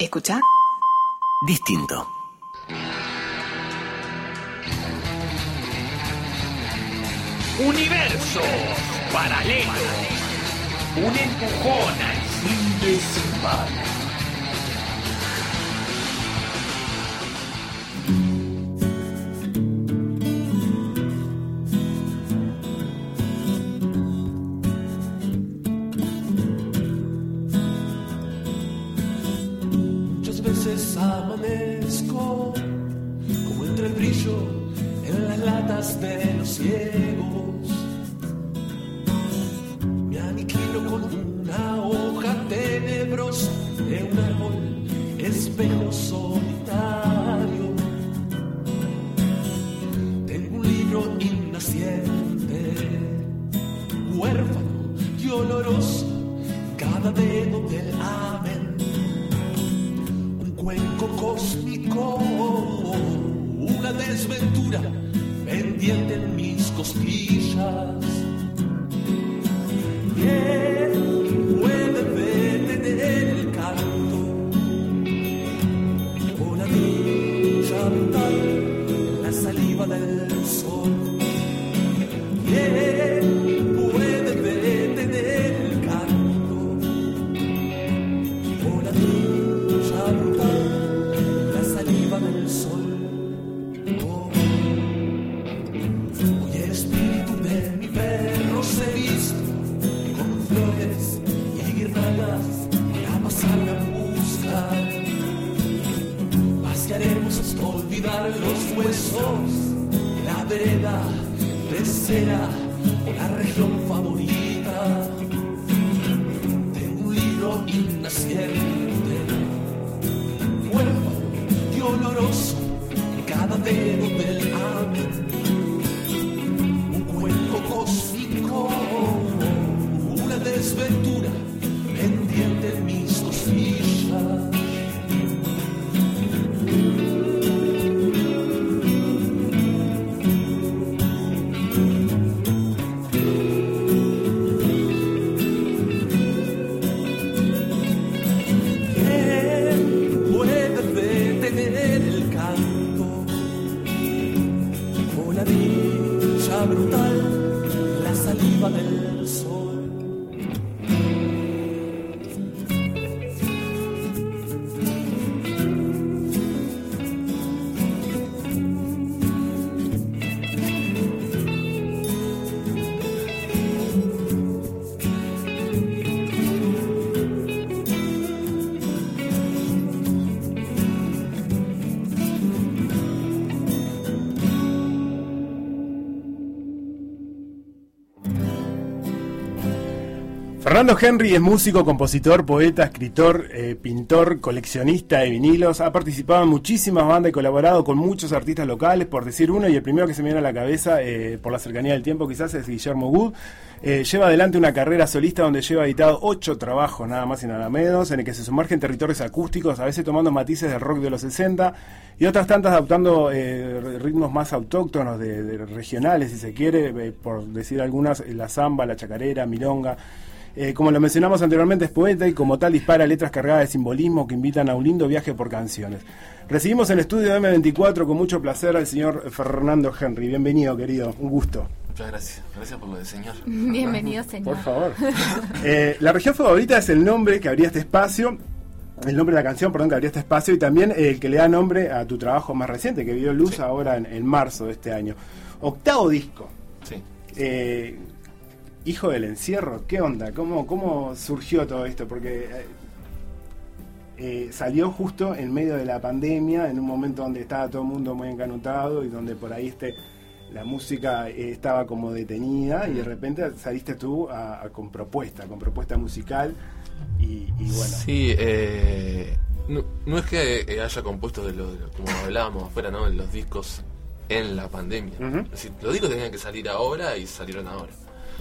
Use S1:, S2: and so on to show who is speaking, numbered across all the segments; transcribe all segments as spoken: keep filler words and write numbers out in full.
S1: Escucha. Distinto.
S2: Universos paralelos. Un empujón al fin de semana.
S3: Muchas veces amanezco como entre el brillo en las latas de los ciegos. Me aniquilo con una hoja tenebrosa de un árbol, espejo solitario. Tengo un libro innaciente, huérfano y oloroso, cada dedo del amén. Un cuenco cósmico, una desventura pendiente en mis costillas. ¿Quién puede detener el canto o la dicha brutal en la saliva del sol? ¿Quién puede detener el canto o la dicha brutal en la saliva del sol? Hoy el espíritu de mi perro se viste con flores y guirnaldas para pasarme a buscar. Pasearemos hasta olvidar los huesos, la vereda de cera o la región favorita. Tengo un libro innaciente, huérfano y oloroso, en cada dedo del amén. Un cuenco cósmico, una desventura pendiente en mis costillas. ¿Quién puede detener el canto o la dicha brutal, la saliva del sol?
S4: Fernando Henry es músico, compositor, poeta, escritor, eh, pintor, coleccionista de vinilos. Ha participado en muchísimas bandas y colaborado con muchos artistas locales, por decir uno, y el primero que se me viene a la cabeza, eh, por la cercanía del tiempo quizás, es Guillermo Wood. Eh, lleva adelante una carrera solista donde lleva editado ocho trabajos, nada más y nada menos, en el que se sumerge en territorios acústicos, a veces tomando matices del rock de los sesenta, y otras tantas adoptando eh, ritmos más autóctonos, de, de regionales, si se quiere, eh, por decir algunas, eh, la samba, la chacarera, milonga. Eh, como lo mencionamos anteriormente, es poeta y como tal dispara letras cargadas de simbolismo que invitan a un lindo viaje por canciones. Recibimos en el estudio de eme veinticuatro con mucho placer al señor Fernando Henry. Bienvenido, querido, un gusto.
S5: Muchas gracias, gracias por lo de señor.
S6: Bienvenido, señor.
S4: Por favor. eh, la región favorita es el nombre que abría este espacio, el nombre de la canción, perdón, que abría este espacio, y también el que le da nombre a tu trabajo más reciente, que vio luz sí. ahora en, en marzo de este año. Octavo disco.
S5: Sí.
S4: Eh, Hijo del encierro, ¿qué onda? ¿Cómo, cómo surgió todo esto? Porque eh, eh, salió justo en medio de la pandemia, en un momento donde estaba todo el mundo muy encanutado y donde por ahí este, la música eh, estaba como detenida, y de repente saliste tú a, a, con propuesta, con propuesta musical y, y bueno.
S5: Sí, eh, no, no es que haya compuesto de lo, de lo como hablábamos afuera, ¿no? De los discos en la pandemia. Uh-huh. Es decir, los discos tenían que salir ahora y salieron ahora.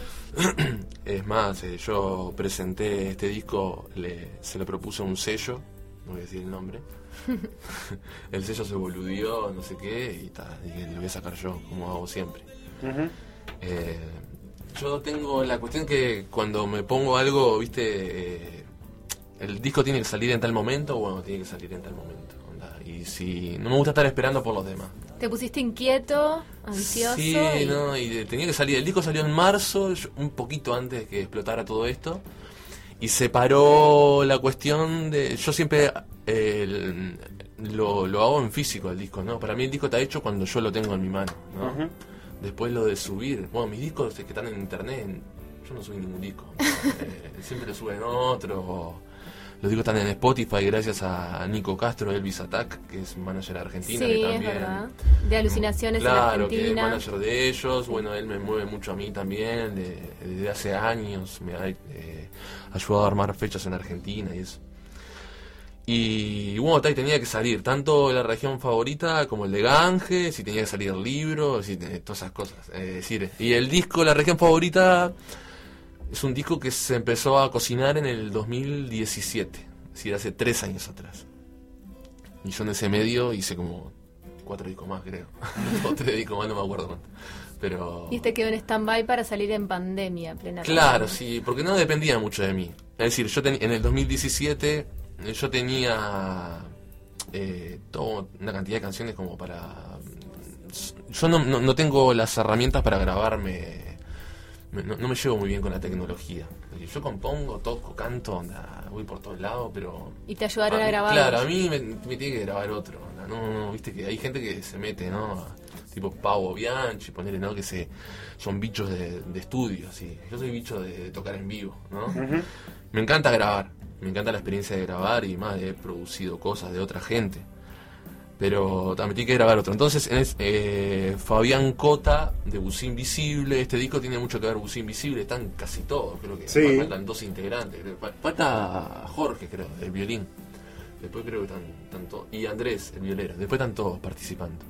S5: Es más, eh, yo presenté este disco, le, se lo propuse a un sello, no voy a decir el nombre. El sello se boludió, no sé qué, y ta, dije, lo voy a sacar yo, como hago siempre. Uh-huh. eh, yo tengo la cuestión que cuando me pongo algo, viste, eh, el disco tiene que salir en tal momento, bueno, tiene que salir en tal momento. Onda. Y si no me gusta estar esperando por los demás.
S6: ¿Te pusiste inquieto, ansioso?
S5: Sí,
S6: y...
S5: no, y tenía que salir. El disco salió en marzo, yo, un poquito antes de que explotara todo esto. Y se paró la cuestión de... Yo siempre eh, el, lo, lo hago en físico el disco, ¿no? Para mí el disco está hecho cuando yo lo tengo en mi mano, ¿no? Uh-huh. Después lo de subir... Bueno, mis discos que están en internet, yo no subí ningún disco. eh, siempre lo suben otro... Los discos están en Spotify gracias a Nico Castro, Elvis Attack, que es manager argentino.
S6: Sí,
S5: que también,
S6: es verdad. De Alucinaciones
S5: claro,
S6: en Argentina.
S5: Que es manager de ellos. Bueno, él me mueve mucho a mí también. De, desde hace años me ha eh, ayudado a armar fechas en Argentina y eso. Y bueno, tenía que salir tanto la región favorita como el de Ganges, y tenía que salir libros, y todas esas cosas. Es decir, y el disco, la región favorita... Es un disco que se empezó a cocinar en el dos mil diecisiete, es decir, hace tres años atrás. Y yo en ese medio hice como cuatro discos más, creo. O tres discos más, no me acuerdo cuánto. Pero...
S6: Y este quedó en stand-by para salir en pandemia, plena
S5: Claro,
S6: pandemia.
S5: sí, porque no dependía mucho de mí. Es decir, yo ten, en el dos mil diecisiete yo tenía eh, toda una cantidad de canciones como para... Yo no, no, no tengo las herramientas para grabarme... No, no me llevo muy bien con la tecnología. Yo compongo, toco, canto, onda, voy por todos lados, pero...
S6: Y te ayudaron a,
S5: a
S6: grabar.
S5: Claro, a mí me, me tiene que grabar otro. Onda, no, no, viste que hay gente que se mete, ¿no? Tipo Pavo Bianchi, ponerle, ¿no? Que se son bichos de, de estudio, así. Yo soy bicho de, de tocar en vivo, ¿no? Uh-huh. Me encanta grabar, me encanta la experiencia de grabar y más, he producido cosas de otra gente. Pero también tiene que grabar otro. Entonces, en es, eh, Fabián Cota, de Bucí Invisible. Este disco tiene mucho que ver Bucí Invisible. Están casi todos, creo que
S4: sí.
S5: Faltan dos integrantes. Falta Jorge, creo, el violín. Después creo que están, están todos. Y Andrés, el violero. Después están todos participando.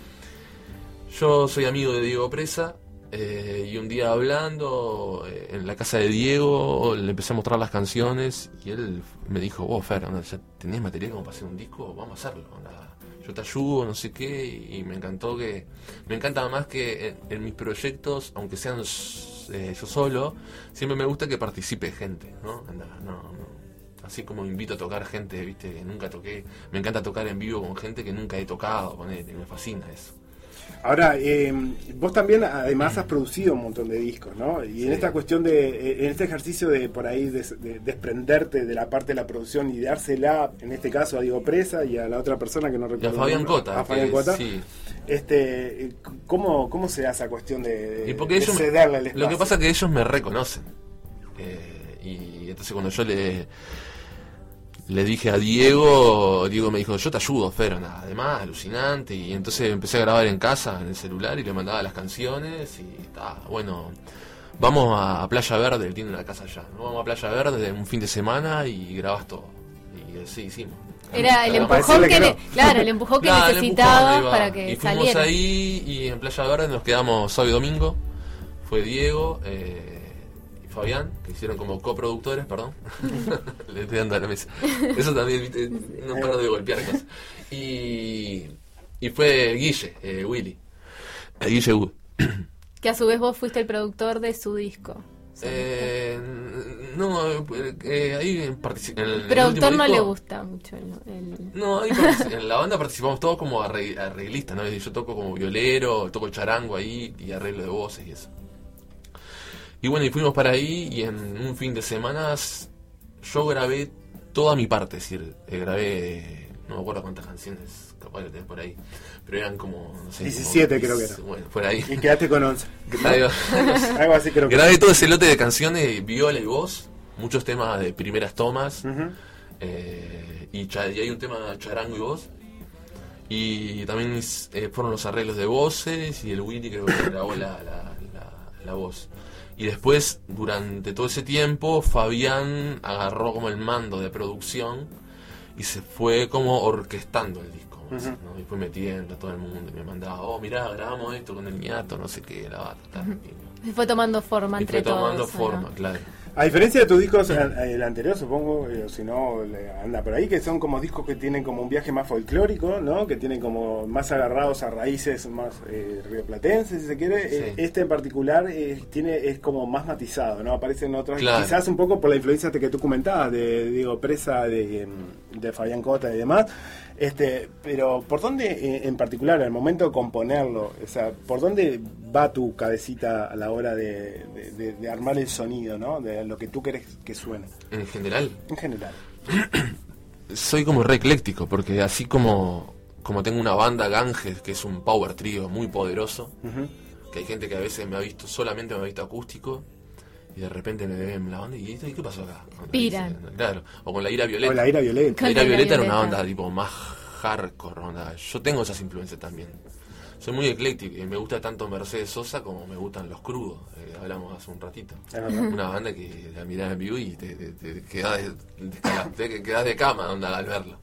S5: Yo soy amigo de Diego Presa. Eh, y un día hablando eh, en la casa de Diego, le empecé a mostrar las canciones. Y él me dijo, vos, Fer, ¿no? ¿Ya tenés material como para hacer un disco? Vamos a hacerlo. ¿No? Yo te ayudo, no sé qué, y me encantó que... Me encanta más que en, en mis proyectos, aunque sean eh, yo solo, siempre me gusta que participe gente, ¿no? No, no, no. Así como invito a tocar gente, viste, que nunca toqué. Me encanta tocar en vivo con gente que nunca he tocado, ponele, me fascina eso.
S4: Ahora, eh, vos también además has producido un montón de discos, ¿no? Y sí. En esta cuestión de, en este ejercicio de por ahí de, de desprenderte de la parte de la producción y dársela, en este caso a Diego Presa y a la otra persona que no recuerdo.
S5: Y a Fabián Cota.
S4: A Fabián
S5: que,
S4: Cota.
S5: Sí.
S4: Este, ¿cómo, ¿Cómo se da esa cuestión de,
S5: y porque
S4: de
S5: ellos,
S4: cederle el espacio?
S5: Lo que pasa es que ellos me reconocen. Eh, y entonces cuando yo le... Le dije a Diego, Diego me dijo, yo te ayudo, Fer, nada, además, alucinante, y entonces empecé a grabar en casa, en el celular, y le mandaba las canciones, y está, bueno, vamos a, a Playa Verde, él tiene una casa allá, ¿no? Vamos a Playa Verde un fin de semana y grabas todo, y así hicimos.
S6: Era el empujón que, que no. ne- claro, el empujón que claro, necesitaba empujón, para que
S5: y fuimos
S6: saliera.
S5: Ahí, y en Playa Verde nos quedamos sábado y domingo, fue Diego, eh, Fabián, que hicieron como coproductores, perdón. Le estoy dando a la mesa. Eso también, viste, no paro de golpear cosas. Y, y fue Guille, eh, Willy. Eh, Guille Wood.
S6: Que a su vez vos fuiste el productor de su disco.
S5: Eh, no, eh, ahí participé. El
S6: productor no
S5: disco,
S6: le gusta mucho el, el...
S5: No, ahí en la banda participamos todos como arreglistas, ¿no? Yo toco como violero, toco el charango ahí y arreglo de voces y eso. Y bueno, y fuimos para ahí y en un fin de semana yo grabé toda mi parte, es decir, eh, grabé, no me acuerdo cuántas canciones, capaz de tener por ahí, pero eran como, no sé,
S4: diecisiete
S5: como,
S4: creo que era.
S5: Bueno, por ahí.
S4: Y quedaste con once.
S5: Algo,
S4: Algo así creo que
S5: grabé todo ese lote de canciones, viola y voz, muchos temas de primeras tomas,
S4: uh-huh.
S5: eh, y, cha- y hay un tema charango y voz. Y también eh, fueron los arreglos de voces y el Willy creo que grabó la, la, la, la voz. Y después, durante todo ese tiempo, Fabián agarró como el mando de producción y se fue como orquestando el disco, uh-huh. así, ¿no? Y fue metiendo a todo el mundo y me mandaba, oh, mirá, grabamos esto con el ñato, no sé qué, la bata.
S6: Uh-huh. Y fue tomando forma
S5: y
S6: entre
S5: fue tomando
S6: todos,
S5: forma,
S6: ¿no?
S5: claro.
S4: A diferencia de tus discos, el anterior supongo, eh, si no anda por ahí, que son como discos que tienen como un viaje más folclórico, ¿no? Que tienen como más agarrados a raíces más eh, rioplatenses, si se quiere. Sí. Este en particular eh, tiene es como más matizado, ¿no? Aparecen otros, claro. Quizás un poco por la influencia que tú comentabas, de Diego Presa, de, de Fabián Cota y demás. Este, pero ¿por dónde eh, en particular, al momento de componerlo, o sea, por dónde va tu cabecita a la hora de, de, de, de armar el sonido, ¿no? De lo que tú querés que suene.
S5: ¿En general?
S4: En general.
S5: Soy como re ecléctico, porque así como, como tengo una banda Ganges, que es un power trio muy poderoso, uh-huh. que hay gente que a veces me ha visto, solamente me ha visto acústico, y de repente me ven la banda y ¿y qué pasó acá?
S6: Piran.
S5: Claro, o con La Ira Violeta.
S4: O La Ira Violeta.
S5: La Ira Violeta era una banda tipo más hardcore, onda. Yo tengo esas influencias también. Soy muy ecléctico y me gusta tanto Mercedes Sosa como me gustan Los Crudos, eh, hablamos hace un ratito. Una banda que la mirás en vivo y te, te, te quedás de, te quedás de cama onda, al verlo.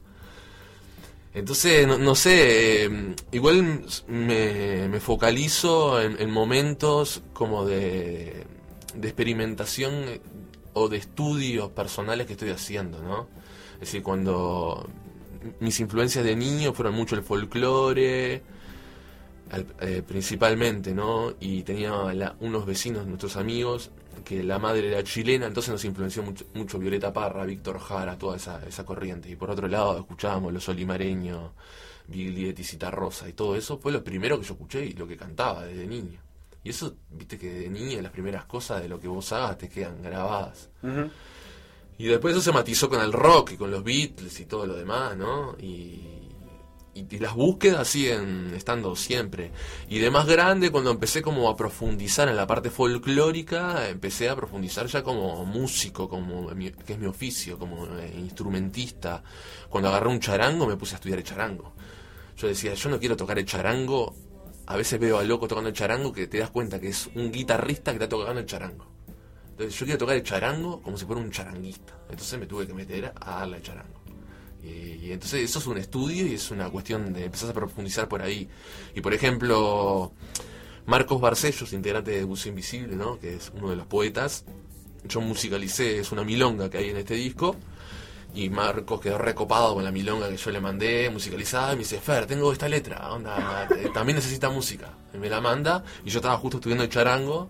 S5: Entonces, no, no sé, eh, igual me, me focalizo en, en momentos como de, de experimentación o de estudios personales que estoy haciendo, ¿no? Es decir, cuando mis influencias de niño fueron mucho el folclore, al, eh, principalmente, ¿no? Y tenía la, unos vecinos, nuestros amigos, que la madre era chilena, entonces nos influenció mucho, mucho Violeta Parra, Víctor Jara, toda esa, esa corriente. Y por otro lado escuchábamos Los Olimareños, Biglietti, Citarrosa, y todo eso fue lo primero que yo escuché y lo que cantaba desde niño. Y eso, viste que de niño las primeras cosas de lo que vos hagas te quedan grabadas. Uh-huh. Y después eso se matizó con el rock y con los Beatles y todo lo demás, ¿no? Y, y, y las búsquedas siguen estando siempre. Y de más grande, cuando empecé como a profundizar en la parte folclórica, empecé a profundizar ya como músico, como mi, que es mi oficio, como eh, instrumentista. Cuando agarré un charango me puse a estudiar el charango. Yo decía, yo no quiero tocar el charango. A veces veo al loco tocando el charango que te das cuenta que es un guitarrista que está tocando el charango. Entonces yo quiero tocar el charango como si fuera un charanguista. Entonces me tuve que meter a darle al charango. Y, y entonces eso es un estudio y es una cuestión de empezar a profundizar por ahí. Y por ejemplo, Marcos Barcellos, integrante de Buceo Invisible, ¿no? Que es uno de los poetas, yo musicalicé, es una milonga que hay en este disco. Y Marcos quedó recopado con la milonga que yo le mandé, musicalizada, y me dice, Fer, tengo esta letra, onda, también necesita música. Y me la manda, y yo estaba justo estudiando el charango,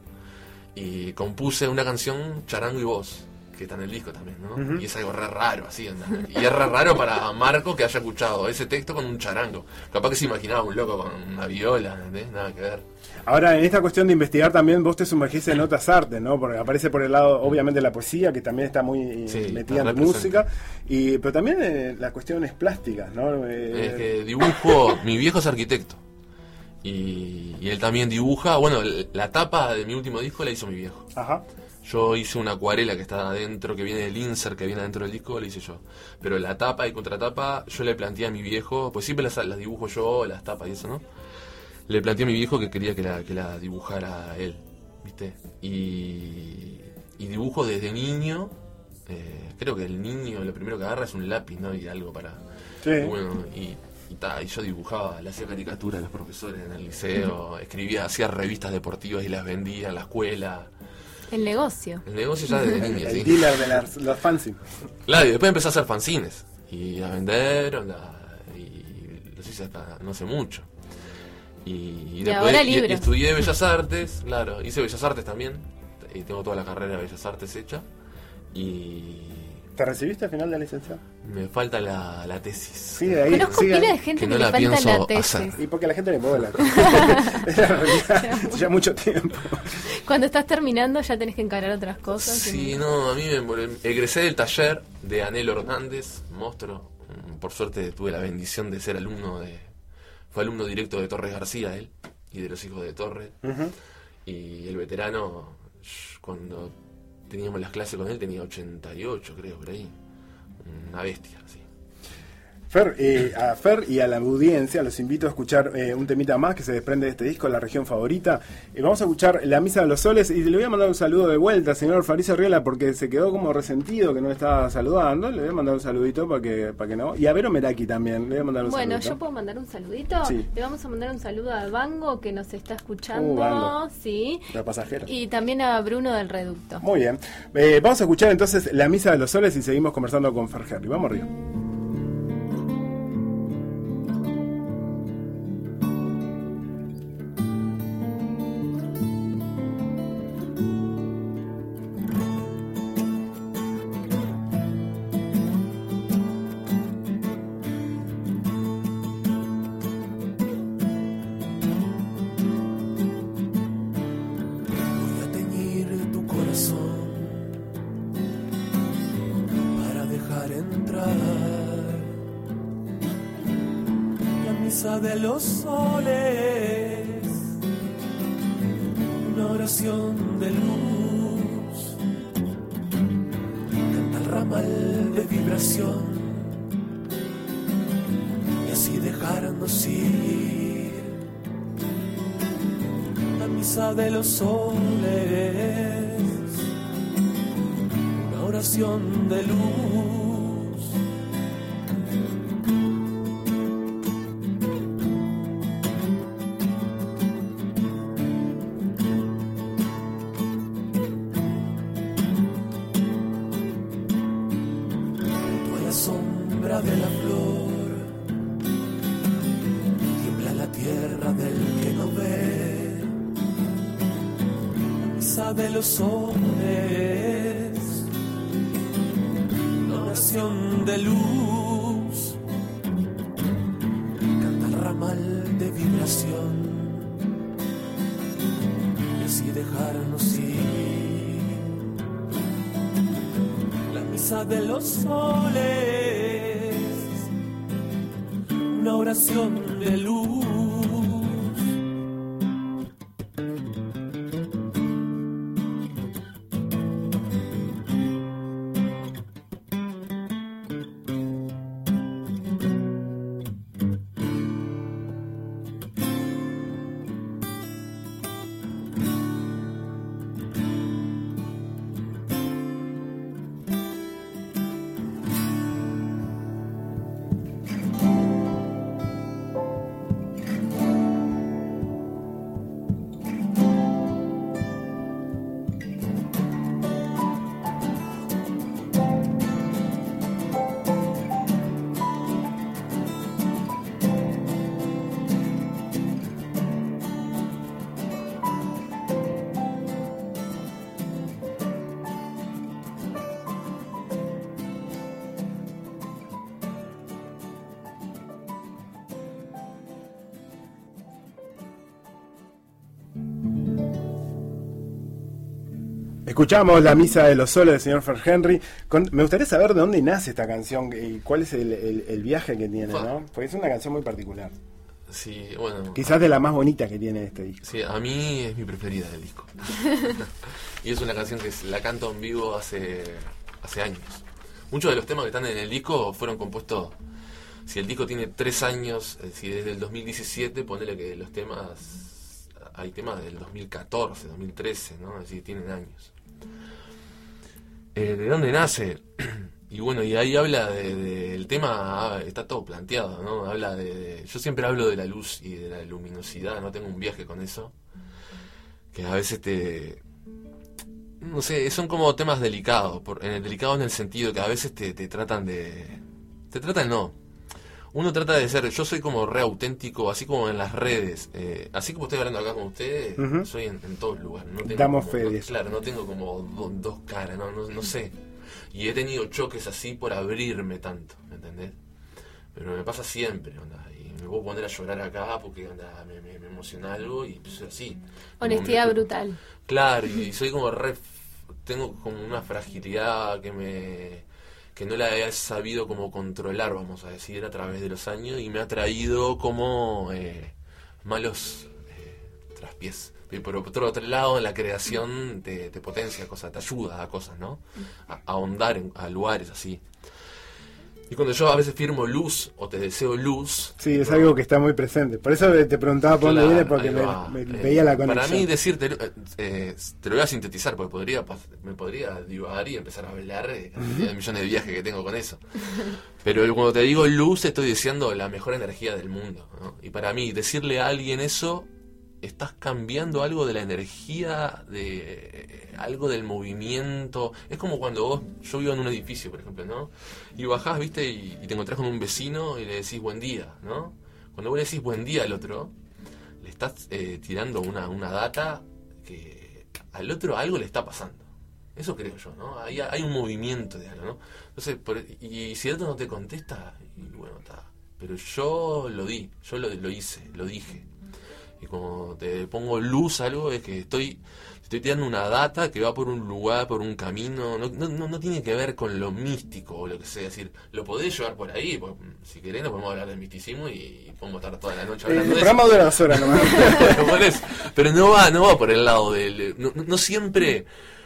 S5: y compuse una canción, Charango y Voz, que está en el disco también, ¿no? Uh-huh. Y es algo re raro, así, onda. Y es re raro para Marcos que haya escuchado ese texto con un charango. Capaz que se imaginaba un loco con una viola, ¿entendés? Nada que ver.
S4: Ahora, en esta cuestión de investigar también, vos te sumergís en otras artes, ¿no? Porque aparece por el lado, obviamente, la poesía, que también está muy sí, metida en música, y pero también eh, las cuestiones plásticas, ¿no? Eh,
S5: es que dibujo, mi viejo es arquitecto, y, y él también dibuja, bueno, la tapa de mi último disco la hizo mi viejo.
S4: Ajá.
S5: Yo hice una acuarela que está adentro, que viene del insert, que viene adentro del disco, la hice yo. Pero la tapa y contratapa, yo le planteé a mi viejo, pues siempre las, las dibujo yo, las tapas y eso, ¿no? Le planteé a mi viejo que quería que la, que la dibujara él, ¿viste? Y, y dibujo desde niño, eh, creo que el niño lo primero que agarra es un lápiz, ¿no? Y algo para...
S4: Sí.
S5: Bueno, y, y, ta, y yo dibujaba, le hacía caricaturas a los profesores en el liceo, escribía, hacía revistas deportivas y las vendía en la escuela.
S6: El negocio.
S5: El negocio ya desde niña,
S4: el
S5: sí.
S4: dealer de las, los fanzines.
S5: Claro, y después empecé a hacer fanzines. Y a vender, onda, y los hice hasta no sé mucho. Y, y,
S6: y
S5: después
S6: ahora
S5: y,
S6: libros.
S5: y estudié Bellas Artes, claro, hice Bellas Artes también. Y tengo toda la carrera de Bellas Artes hecha. Y...
S4: ¿Te recibiste al final de la licenciatura?
S5: Me falta la, la tesis.
S4: Sí, de ahí,
S6: Conozco pila de gente que,
S5: que no
S6: le
S5: la
S6: falta la
S5: pienso
S6: tesis.
S5: hacer.
S4: Y porque la gente le mueve la es la realidad, ya mucho tiempo.
S6: Cuando estás terminando ya tenés que encarar otras cosas.
S5: Sí,
S6: y...
S5: no, a mí me egresé del taller de Anel Hernández, monstruo. Por suerte tuve la bendición de ser alumno de... Fue alumno directo de Torres García, él, y de los hijos de Torres. Uh-huh. Y el veterano, cuando teníamos las clases con él, tenía ochenta y ocho, creo, por ahí. Una bestia, sí.
S4: Fer, eh, a Fer y a la audiencia los invito a escuchar eh, un temita más que se desprende de este disco, La Región Favorita. Eh, vamos a escuchar La Misa de los Soles y le voy a mandar un saludo de vuelta al señor Faricio Riola porque se quedó como resentido que no estaba saludando. Le voy a mandar un saludito para que, para que no. Y a Vero Meraki también, le voy a mandar un
S6: bueno,
S4: saludito.
S6: Bueno, ¿yo puedo mandar un saludito?
S4: Sí.
S6: Le vamos a mandar un saludo a Bango que nos está escuchando.
S4: Uh, Bango.
S6: Sí.
S4: La pasajera.
S6: Y también a Bruno del Reducto.
S4: Muy bien. Eh, vamos a escuchar entonces La Misa de los Soles y seguimos conversando con Fer Henry. Vamos arriba.
S3: De los soles, una oración de luz, canta el ramal de vibración y así dejarnos ir. La misa de los soles, una oración de luz. De la flor, tiembla la tierra del que no ve, la misa de los soles, una oración de luz, canta el ramal de vibración y así dejarnos ir. La misa de los soles, una oración de luz.
S4: Escuchamos La Misa de los Soles del señor Fer Henry. Con, me gustaría saber de dónde nace esta canción y cuál es el, el, el viaje que tiene, ¿no? Porque es una canción muy particular.
S5: Sí, bueno.
S4: Quizás de la más bonita que tiene este disco.
S5: Sí, a mí es mi preferida del disco. Y es una canción que la canto en vivo hace, hace años. Muchos de los temas que están en el disco fueron compuestos. Si el disco tiene tres años, si desde el dos mil diecisiete, ponele que los temas. Hay temas del dos mil catorce, dos mil trece, ¿no? Es decir, tienen años. Eh, ¿De dónde nace? Y bueno, y ahí habla de, de el tema, está todo planteado, ¿no? Habla de, de, yo siempre hablo de la luz y de la luminosidad, no tengo un viaje con eso, que a veces te, no sé, son como temas delicados, por, en el delicado en el sentido que a veces te, te tratan de, te tratan no, uno trata de ser, yo soy como re auténtico, así como en las redes, eh, así como estoy hablando acá con ustedes, uh-huh. soy en, en todos lugares. No tengo
S4: Damos
S5: como,
S4: fe de
S5: no,
S4: eso.
S5: Claro, no tengo como do, dos caras, no, no, no sé. Y he tenido choques así por abrirme tanto, ¿me entendés? Pero me pasa siempre, onda, y me puedo poner a llorar acá porque onda, me, me, me emociona algo y pues así.
S6: Honestidad
S5: me,
S6: brutal.
S5: Claro, y soy como re, tengo como una fragilidad que me... que no la he sabido como controlar, vamos a decir, a través de los años, y me ha traído como eh, malos eh, traspiés. Y por otro, otro lado, en la creación te, te potencia cosas, te ayuda a cosas, ¿no? A, a ahondar en, a lugares así. Y cuando yo a veces firmo luz o te deseo luz...
S4: Sí, es
S5: no,
S4: algo que está muy presente. Por eso te preguntaba por dónde
S5: claro,
S4: viene, porque me,
S5: va.
S4: me
S5: eh,
S4: veía la conexión.
S5: Para mí decirte, eh, eh, te lo voy a sintetizar, porque podría me podría divagar y empezar a hablar de cantidad de millones de viajes que tengo con eso. Pero cuando te digo luz, estoy diciendo la mejor energía del mundo, ¿no? Y para mí, decirle a alguien eso, estás cambiando algo de la energía, de eh, algo del movimiento. Es como cuando vos, yo vivo en un edificio, por ejemplo, ¿no? Y bajás, viste, y, y te encontrás con un vecino y le decís buen día, ¿no? Cuando vos le decís buen día al otro, le estás eh, tirando una, una data que al otro algo le está pasando. Eso creo yo, ¿no? Hay, hay un movimiento de algo, ¿no? Entonces, por, y si el otro no te contesta, y bueno, está. Pero yo lo di, yo lo, lo hice, lo dije. Y como te pongo luz a algo, es que estoy estoy tirando una data que va por un lugar, por un camino. No, no, no tiene que ver con lo místico o lo que sea. Es decir, lo podés llevar por ahí. Pues, si querés, nos podemos hablar del misticismo y podemos estar toda la noche hablando
S4: eh,
S5: de
S4: el programa dura dos horas nomás.
S5: eso. Pero no va, no va por el lado del... No, no siempre...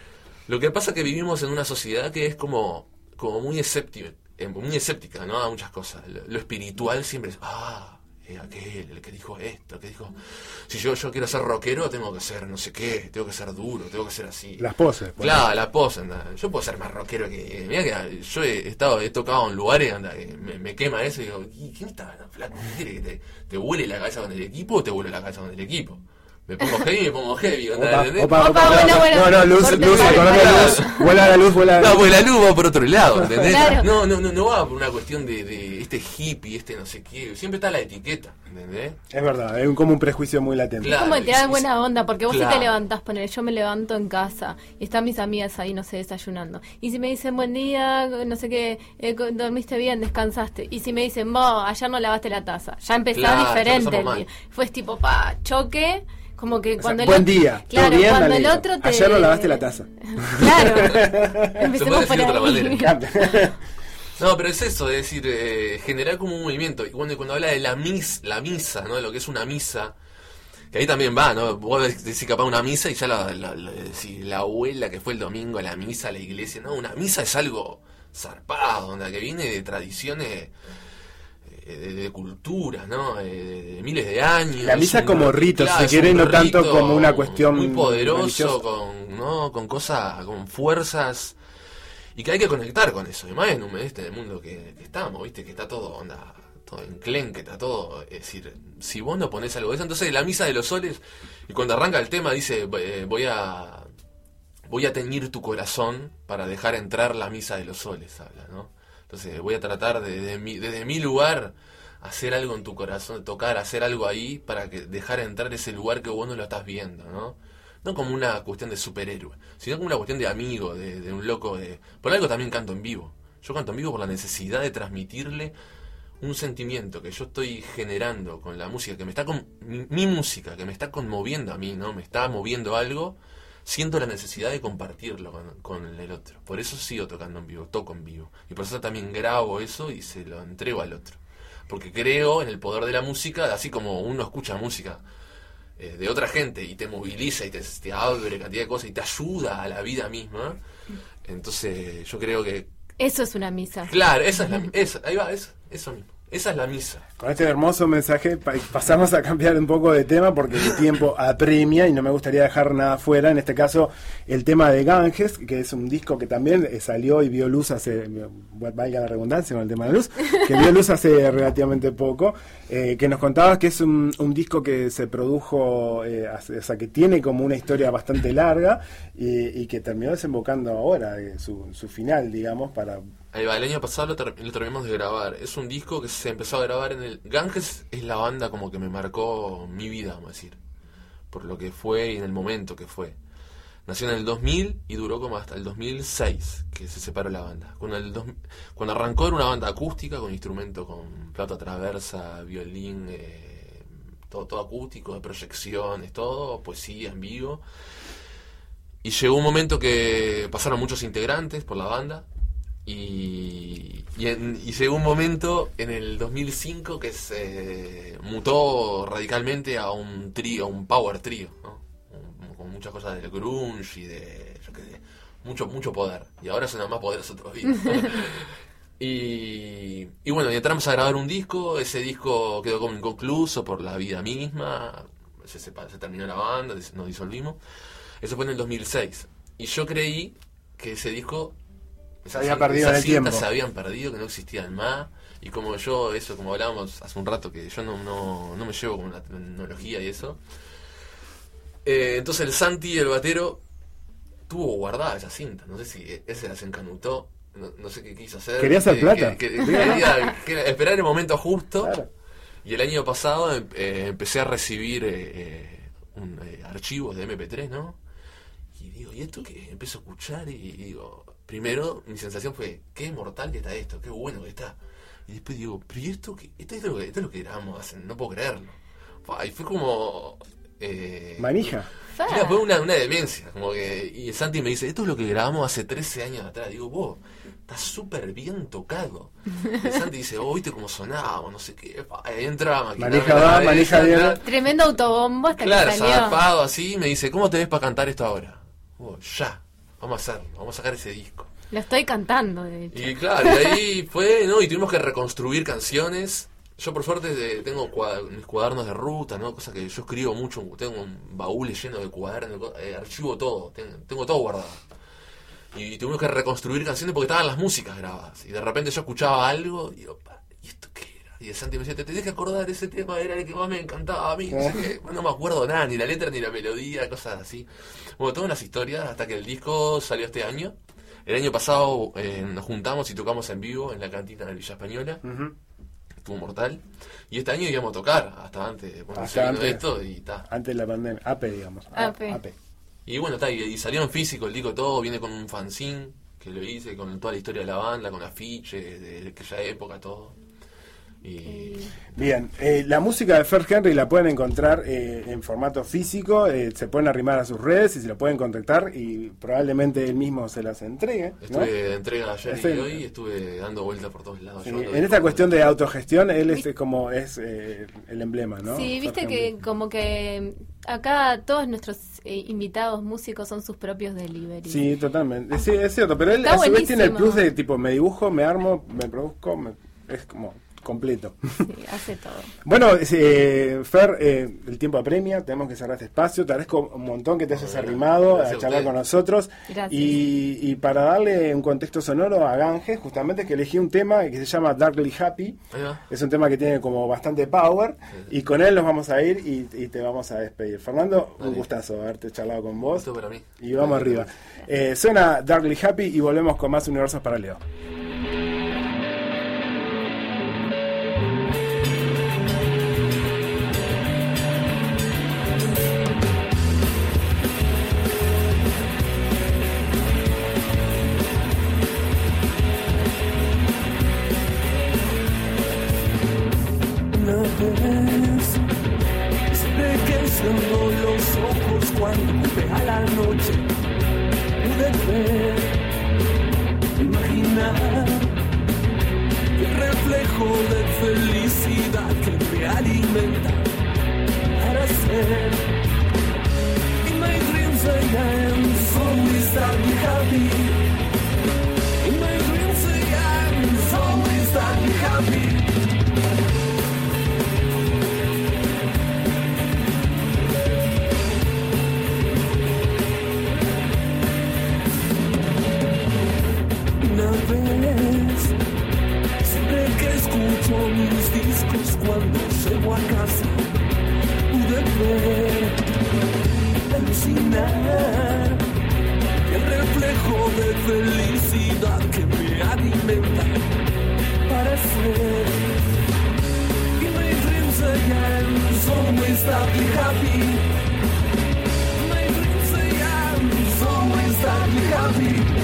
S5: Lo que pasa es que vivimos en una sociedad que es como, como muy escéptica, muy escéptica, ¿no? A muchas cosas. Lo, lo espiritual siempre es... ah Eh, aquel, el que dijo esto, el que dijo, si yo yo quiero ser rockero, tengo que ser no sé qué, tengo que ser duro, tengo que ser así.
S4: Las poses.
S5: Claro, las poses, anda. Yo puedo ser más rockero que... Mira que yo he estado, he tocado en lugares, anda, que me, me quema eso y digo, ¿y quién está tan flaco? ¿Qué quiere que te, te huele la cabeza con el equipo o te huele la cabeza con el equipo? Me pongo heavy, me pongo heavy.
S4: Opa,
S5: ¿Entendés?
S4: opa,
S6: Opa,
S4: opa,
S6: bueno, bueno.
S4: no, no, luz,
S6: Corte,
S4: luz,
S6: corte,
S4: acordate
S6: corte.
S4: la luz, vuela la luz, vuela la
S5: No,
S4: luz.
S5: pues la luz va por otro lado, ¿entendés?
S6: Claro.
S5: No, no, no, no va por una cuestión de, de este hippie, este no sé qué. Siempre está la etiqueta, ¿entendés?
S4: Es verdad, es un, como un prejuicio muy latente.
S5: Claro.
S6: Es como que te
S5: y-
S6: da
S5: y-
S6: buena onda, porque vos
S5: claro.
S6: si te levantás, poner, yo me levanto en casa y están mis amigas ahí, no sé, desayunando. Y si me dicen buen día, no sé qué, eh, dormiste bien, descansaste. Y si me dicen, vos, ayer no lavaste la taza, ya empezás
S5: Claro, ya
S6: diferente.
S5: empezamos
S6: el día.
S5: mal.
S6: Fue tipo, pa, choque. Como que
S4: O sea,
S6: cuando el
S4: buen
S6: otro-
S4: día, todo
S6: claro,
S4: bien,
S6: cuando
S4: dale,
S6: el
S4: listo.
S6: otro te...
S4: Ayer no lavaste la taza.
S6: Claro.
S5: Se
S6: Empecemos
S5: puede
S6: por
S5: decir de otra
S6: ahí.
S5: manera. No, pero es eso, es decir, eh, generar como un movimiento. Y cuando, cuando habla de la mis, la misa, ¿no? De lo que es una misa, que ahí también va, ¿no? Vos decís capaz una misa y ya la, la, la, decís, la abuela que fue el domingo a la misa, a la iglesia, ¿no? Una misa es algo zarpado, onda, que viene de tradiciones... De, de cultura, ¿no? De, de miles de años.
S4: La misa
S5: Un-
S4: como rito,
S5: claro,
S4: si
S5: es
S4: quiere,
S5: un
S4: no tanto
S5: rito
S4: como una cuestión
S5: muy poderoso,
S4: religiosa.
S5: con, ¿no? Con cosas, con fuerzas, y que hay que conectar con eso, y más en un este mundo que, que estamos, ¿viste? Que está todo, onda, todo enclenque, está todo, es decir, si vos no ponés algo de eso, entonces la misa de los soles, y cuando arranca el tema dice, eh, voy a voy a teñir tu corazón para dejar entrar la misa de los soles, habla, ¿no? Entonces voy a tratar de, de mi, desde mi lugar hacer algo en tu corazón, tocar, hacer algo ahí para que dejar entrar ese lugar que vos no lo estás viendo, ¿no? No como una cuestión de superhéroe, sino como una cuestión de amigo, de, de un loco. De... Por algo también canto en vivo. Yo canto en vivo por la necesidad de transmitirle un sentimiento que yo estoy generando con la música, que me está con mi, mi música, que me está conmoviendo a mí, ¿no? Me está moviendo algo. Siento la necesidad de compartirlo con, con el otro. Por eso sigo tocando en vivo, toco en vivo. Y por eso también grabo eso y se lo entrego al otro. Porque creo en el poder de la música, así como uno escucha música eh, de otra gente y te moviliza y te, te abre cantidad de cosas y te ayuda a la vida misma. Entonces yo creo que...
S6: Eso es una misa.
S5: Claro, esa es la esa, ahí va, eso, eso mismo. Esa es la misa.
S4: Con este hermoso mensaje pa- pasamos a cambiar un poco de tema porque el tiempo apremia y no me gustaría dejar nada fuera. En este caso, el tema de Ganges, que es un disco que también eh, salió y vio luz hace, valga la redundancia con el tema de la luz, que vio luz hace relativamente poco, eh, que nos contabas que es un, un disco que se produjo, eh, hace- o sea, que tiene como una historia bastante larga y, y que terminó desembocando ahora, eh, su, su final, digamos, para...
S5: Ahí va, el año pasado lo, ter- lo terminamos de grabar. Es un disco que se empezó a grabar en el... Ganges es la banda como que me marcó mi vida, vamos a decir. Por lo que fue y en el momento que fue. Nació en el dos mil y duró como hasta el dos mil seis, que se separó la banda. Cuando, el dos, cuando arrancó era una banda acústica, con instrumentos, con flauta traversa, violín, eh, todo, todo acústico, de proyecciones, todo, poesía en vivo. Y llegó un momento que pasaron muchos integrantes por la banda. Y, y, en, y llegó un momento en el dos mil cinco que se mutó radicalmente a un trío, a un power trío, ¿no? Con muchas cosas del grunge y de, yo qué sé, mucho, mucho poder. Y ahora suena más poderoso todavía. Y, y bueno, y entramos a grabar un disco. Ese disco quedó como inconcluso por la vida misma. Se, sepa- se terminó la banda, dis- nos disolvimos. Eso fue en el dos mil seis. Y yo creí que ese disco...
S4: Se había perdido en el
S5: cintas
S4: tiempo.
S5: se habían perdido, que no existían más. Y como yo, eso, como hablábamos hace un rato, que yo no, no, no me llevo con la tecnología y eso. Eh, entonces el Santi, el batero, tuvo guardada esa cinta. No sé si ese las encanutó. No, no sé qué quiso hacer.
S4: Quería hacer
S5: que-
S4: plata.
S5: que- que- quería, quería esperar el momento justo.
S4: Claro.
S5: Y el año pasado em- eh, empecé a recibir eh, eh, un, eh, archivos de eme pe tres, ¿no? Y digo, ¿y esto qué? Empiezo a escuchar y, y digo, primero mi sensación fue, qué mortal que está esto, qué bueno que está. Y después digo, pero ¿y esto qué? Esto es lo que, esto es lo que grabamos hace, no puedo creerlo. Fa, Y fue como... Eh,
S4: Manija.
S6: Fa.
S5: Mira, fue una, una demencia, como que, y Santi me dice, esto es lo que grabamos hace trece años atrás. Digo, vos, está súper bien tocado. Y Santi dice, oh, viste cómo sonaba, no sé qué. Pa, Ahí entraba, maquinaba
S4: Manija
S5: la
S4: va,
S5: cabeza,
S4: manija
S5: tal.
S4: viene.
S6: Tremendo autobombo hasta
S5: Claro,
S6: que salió.
S5: zarpado así, y me dice, ¿cómo te ves para cantar esto ahora? Oh, ya, vamos a hacerlo, vamos a sacar ese disco.
S6: Lo estoy cantando, de hecho.
S5: Y claro, y ahí fue, ¿no? Y tuvimos que reconstruir canciones. Yo por suerte eh, tengo cua- mis cuadernos de ruta, ¿no? Cosas que yo escribo mucho, tengo un baúl lleno de cuadernos, co- eh, archivo todo, tengo, tengo todo guardado. Y tuvimos que reconstruir canciones porque estaban las músicas grabadas. Y de repente yo escuchaba algo y digo, "Pa, ¿y esto qué era?" Y el Santi me decía, te tenés que acordar, ese tema era el que más me encantaba a mí. No sé qué. Bueno, no me acuerdo nada, ni la letra ni la melodía, cosas así. Bueno, todas unas historias hasta que el disco salió este año. El año pasado eh, nos juntamos y tocamos en vivo en la cantina de Villa Española.
S4: Ujú.
S5: Estuvo mortal. Y este año íbamos a tocar, hasta antes, bueno,
S4: Hasta
S5: se vino
S4: antes.
S5: esto y ta.
S4: Antes de la pandemia. A P, digamos. A-
S6: A P.
S4: A P.
S5: Y bueno, está, y, y salió en físico el disco todo, viene con un fanzine que lo hice, con toda la historia de la banda, con afiches de aquella época, todo. Y
S4: Bien, eh, la música de Fer Henry la pueden encontrar eh, en formato físico, eh, se pueden arrimar a sus redes y se lo pueden contactar y probablemente él mismo se las entregue, ¿no?
S5: estuve de entrega ayer
S4: Estoy-
S5: y hoy, estuve dando vueltas por todos lados.
S4: Sí,
S5: llevando
S4: en esta
S5: discos.
S4: cuestión de autogestión, él es eh, como es eh, el emblema, ¿no?
S6: Sí,
S4: Fer
S6: viste que
S4: Henry.
S6: como que acá todos nuestros eh, invitados músicos son sus propios delivery.
S4: Sí, totalmente. Sí, es cierto, pero él
S6: Está
S4: a su vez tiene el
S6: buenísimo.
S4: plus de tipo, me dibujo, me armo, me produzco, me- es como completo.
S6: Sí, hace todo.
S4: Bueno, eh, Fer, eh, el tiempo apremia, tenemos que cerrar este espacio. Te agradezco un montón que te hayas
S5: Bueno,
S4: arrimado
S5: gracias
S4: a
S5: a
S4: charlar
S5: ustedes.
S4: con nosotros.
S6: Gracias.
S4: Y, y para darle un contexto sonoro a Ganges, justamente que elegí un tema que se llama Darkly Happy.
S5: Ahí va.
S4: Es un tema que tiene como bastante power. Y con él nos vamos a ir y, y te vamos a despedir. Fernando, un
S5: Dale.
S4: gustazo haberte charlado con vos.
S5: Esto para mí.
S4: Y vamos arriba. Eh, suena Darkly Happy y volvemos con más universos paralelos.
S3: Una vez siempre que cerró los ojos cuando pega la noche pude ver, imaginar el reflejo de felicidad que me alimenta para ser. In my dreams I am always darkly happy. In my dreams I am always darkly happy. Una vez, siempre que escucho mis discos cuando llego a casa, pude ver, alucinar, el reflejo de felicidad que me alimenta para ser. In my dreams I am always darkly happy. In my dreams I am always darkly happy.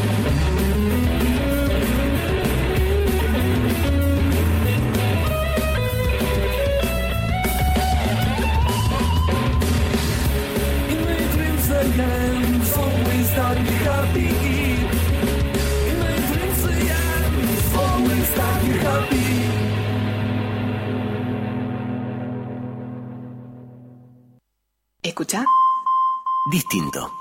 S3: In my dreams I am always darkly happy. In my dreams I am always darkly happy.
S1: Escucha distinto.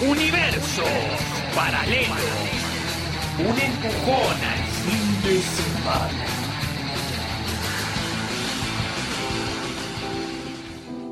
S2: Universo paralelo. Un empujón al fin de semana.